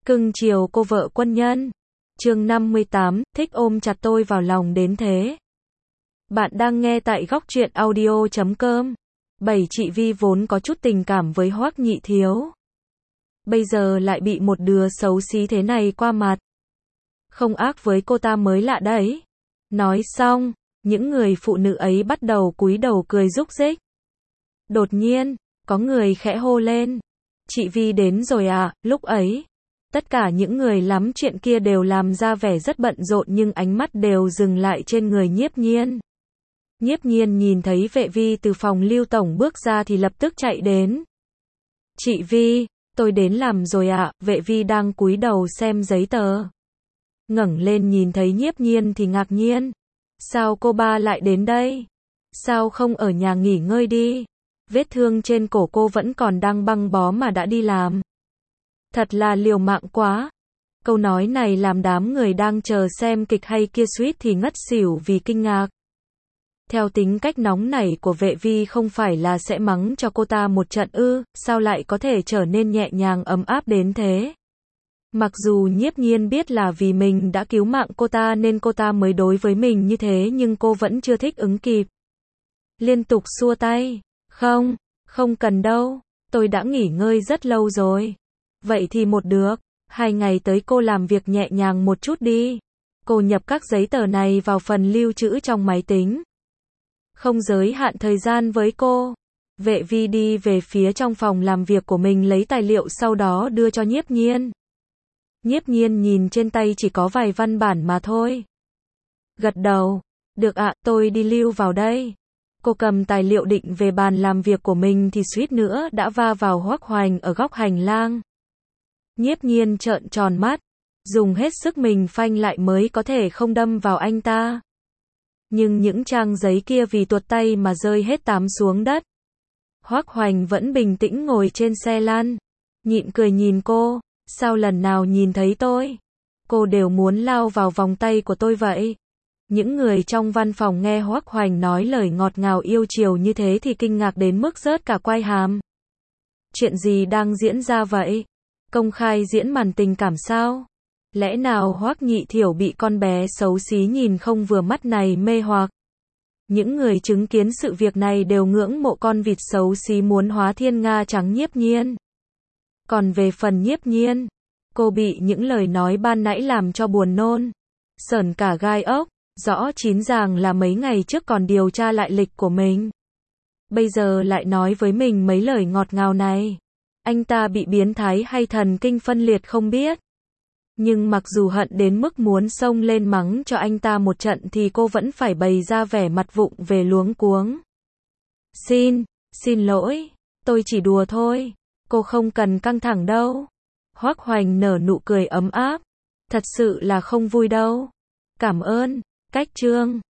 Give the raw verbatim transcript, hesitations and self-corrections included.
Cưng chiều cô vợ quân nhân. Chương năm mươi tám, thích ôm chặt tôi vào lòng đến thế. Bạn đang nghe tại góc truyện audio chấm com. Bảy chị Vi vốn có chút tình cảm với Hoắc Nhị Thiếu. Bây giờ lại bị một đứa xấu xí thế này qua mặt. Không ác với cô ta mới lạ đấy. Nói xong, những người phụ nữ ấy bắt đầu cúi đầu cười rúc rích. Đột nhiên, có người khẽ hô lên. Chị Vi đến rồi à, lúc ấy. Tất cả những người lắm chuyện kia đều làm ra vẻ rất bận rộn nhưng ánh mắt đều dừng lại trên người Nhiếp Nhiên. Nhiếp Nhiên nhìn thấy vệ Vi từ phòng Lưu Tổng bước ra thì lập tức chạy đến. Chị Vi, tôi đến làm rồi ạ, vệ Vi đang cúi đầu xem giấy tờ. Ngẩng lên nhìn thấy Nhiếp Nhiên thì ngạc nhiên. Sao cô ba lại đến đây? Sao không ở nhà nghỉ ngơi đi? Vết thương trên cổ cô vẫn còn đang băng bó mà đã đi làm. Thật là liều mạng quá. Câu nói này làm đám người đang chờ xem kịch hay kia suýt thì ngất xỉu vì kinh ngạc. Theo tính cách nóng nảy của vệ Vi không phải là sẽ mắng cho cô ta một trận ư, sao lại có thể trở nên nhẹ nhàng ấm áp đến thế? Mặc dù Nhiếp Nhiên biết là vì mình đã cứu mạng cô ta nên cô ta mới đối với mình như thế nhưng cô vẫn chưa thích ứng kịp. Liên tục xua tay. Không, không cần đâu, tôi đã nghỉ ngơi rất lâu rồi. Vậy thì một được, hai ngày tới cô làm việc nhẹ nhàng một chút đi. Cô nhập các giấy tờ này vào phần lưu trữ trong máy tính. Không giới hạn thời gian với cô. Vệ Vi đi về phía trong phòng làm việc của mình lấy tài liệu sau đó đưa cho Nhiếp Nhiên. Nhiếp Nhiên nhìn trên tay chỉ có vài văn bản mà thôi. Gật đầu. Được ạ, tôi đi lưu vào đây. Cô cầm tài liệu định về bàn làm việc của mình thì suýt nữa đã va vào Hoắc Hoành ở góc hành lang. Nhiếp Nhiên trợn tròn mắt, dùng hết sức mình phanh lại mới có thể không đâm vào anh ta. Nhưng những trang giấy kia vì tuột tay mà rơi hết tám xuống đất. Hoắc Hoành vẫn bình tĩnh ngồi trên xe lăn, nhịn cười nhìn cô, sao lần nào nhìn thấy tôi, cô đều muốn lao vào vòng tay của tôi vậy. Những người trong văn phòng nghe Hoắc Hoành nói lời ngọt ngào yêu chiều như thế thì kinh ngạc đến mức rớt cả quai hàm. Chuyện gì đang diễn ra vậy? Công khai diễn màn tình cảm sao? Lẽ nào Hoắc Nhị Thiểu bị con bé xấu xí nhìn không vừa mắt này mê hoặc? Những người chứng kiến sự việc này đều ngưỡng mộ con vịt xấu xí muốn hóa thiên nga trắng Nhiếp Nhiên. Còn về phần Nhiếp Nhiên, cô bị những lời nói ban nãy làm cho buồn nôn, sởn cả gai ốc. Rõ chín ràng là mấy ngày trước còn điều tra lại lịch của mình. Bây giờ lại nói với mình mấy lời ngọt ngào này. Anh ta bị biến thái hay thần kinh phân liệt không biết. Nhưng mặc dù hận đến mức muốn xông lên mắng cho anh ta một trận thì cô vẫn phải bày ra vẻ mặt vụng về luống cuống. Xin, xin lỗi, tôi chỉ đùa thôi. Cô không cần căng thẳng đâu. Hoắc Hoành nở nụ cười ấm áp. Thật sự là không vui đâu. Cảm ơn. Cách chương